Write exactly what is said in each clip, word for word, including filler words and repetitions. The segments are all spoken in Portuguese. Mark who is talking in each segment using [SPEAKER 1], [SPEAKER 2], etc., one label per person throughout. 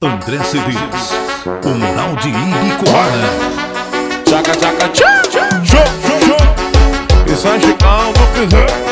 [SPEAKER 1] André C Ds, o Mural de Ibicoara.
[SPEAKER 2] Tchaca, tchaca, tchá, tchá, show, show, show. Isso é Chicão do Piseiro.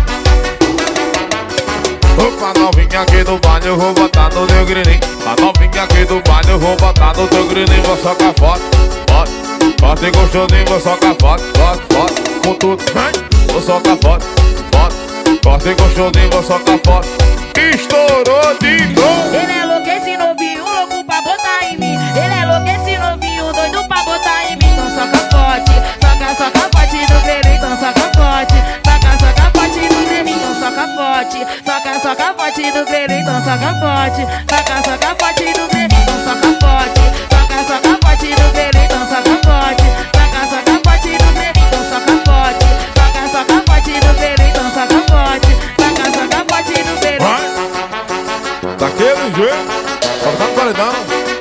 [SPEAKER 2] Opa, novinha aqui do baile, eu vou botar no teu grilinho. A novinha aqui do baile, eu vou botar no teu grilinho. Vou socar forte, forte, forte e gostosinho. Vou socar forte, forte, forte, com tudo, vem. Vou socar forte, forte, forte e gostosinho. Vou socar forte. Estourou de gol.
[SPEAKER 3] Ele é louco esse novinho, louco pra botar em mim. Ele é louco esse novinho, doido pra botar em mim. Então soca forte, soca, soca forte do grelho. Então soca forte, soca, soca forte do grelho. Então soca forte, soca, soca forte do grelho. Então soca forte, soca, soca forte do grelho. Então soca forte, soca, soca forte do grelho. Então soca forte, soca, soca forte do grelho. Então soca forte, soca, soca forte do grelho. Então soca forte, soca, soca forte do grelho.
[SPEAKER 2] Daquele jeito, só tá no paredão.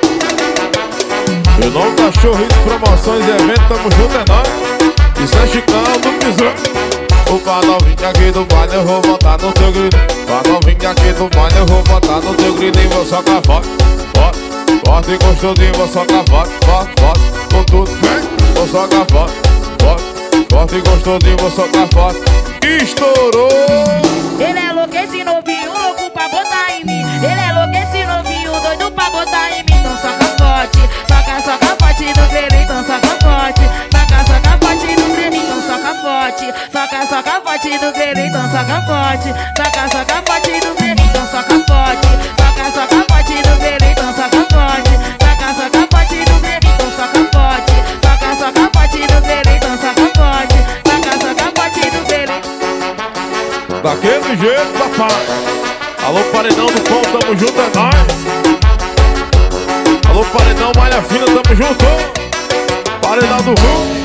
[SPEAKER 2] Meu nome Cachorro, promoções e eventos, tamo junto, é nóis. Isso é Chicão do Piseiro. Opa, novinha aqui do baile, eu vou botar no teu grito. Opa, novinha aqui do baile, eu vou botar no teu grito. E vou socar forte, forte, forte e gostosinho. Vou socar forte, forte, forte, com tudo, vem. Vou socar forte, forte, forte e gostosinho. Vou socar forte. Estourou.
[SPEAKER 3] Ele é louco esse novinho, louco pra botar em mim. Ele é louco esse novinho, doido pra botar em mim. Então soca forte, soca, soca forte do grelho. Então soca forte, soca, soca forte do grelho. Então soca forte, soca, soca forte do grelho. Então soca forte, soca, soca forte do grelho. Então soca forte, soca, soca forte do grelho. Então soca forte, soca, soca forte do grelho. Então soca forte, soca, soca forte do grelho. Então soca forte, soca, soca forte do grelho.
[SPEAKER 2] Daquele jeito, papai. Alô, paredão do pão, tamo junto, é nóis. Alô, paredão, malha fina, tamo junto. Paredão do Rio.